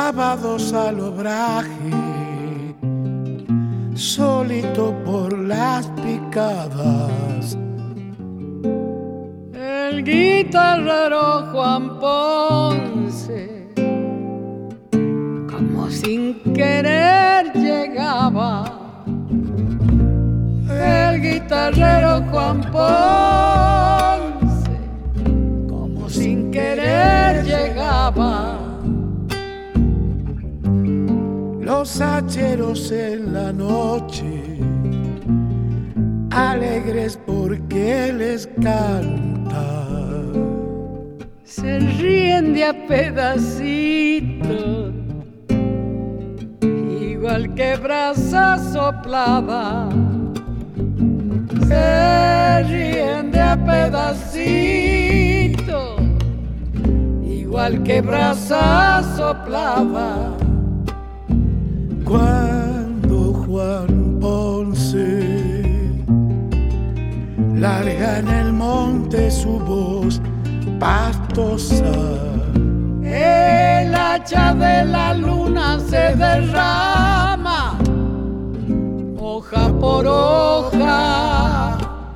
sábados al obraje, solito por las picadas. El guitarrero Juan Ponce, como sin querer llegaba. El guitarrero Juan Ponce, como sin querer llegaba. Los hacheros en la noche, alegres porque les canta, se ríen de a pedacitos, igual que brasa soplada. Se ríen de a pedacitos, igual que brasa soplada. Cuando Juan Ponce larga en el monte su voz pastosa, el hacha de la luna se derrama, hoja por hoja.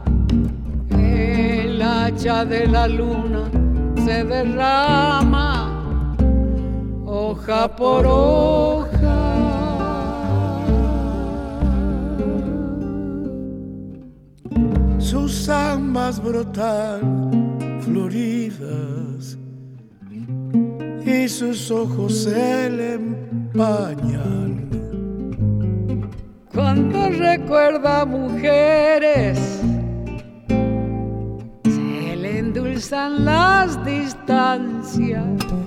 El hacha de la luna se derrama, hoja por hoja. Sus zambas brotan floridas y sus ojos se le empañan. Cuando recuerda mujeres, se le endulzan las distancias.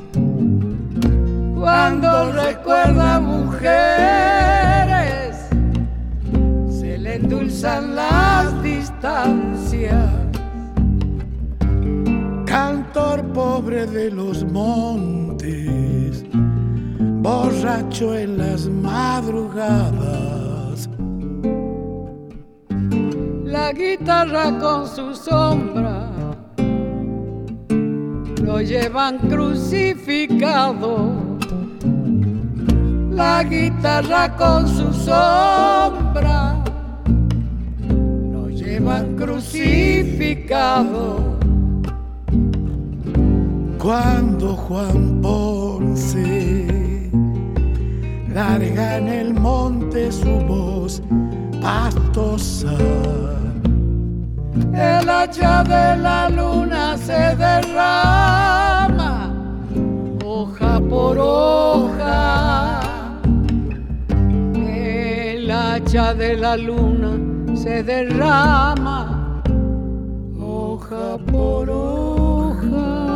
Cuando recuerda mujeres, se le endulzan las distancias. Cantor pobre de los montes, borracho en las madrugadas. La guitarra con su sombra lo llevan crucificado. La guitarra con su sombra lo llevan crucificado. Cuando Juan Ponce larga en el monte su voz pastosa, el hacha de la luna se derrama, hoja por hoja. El hacha de la luna se derrama, hoja por hoja.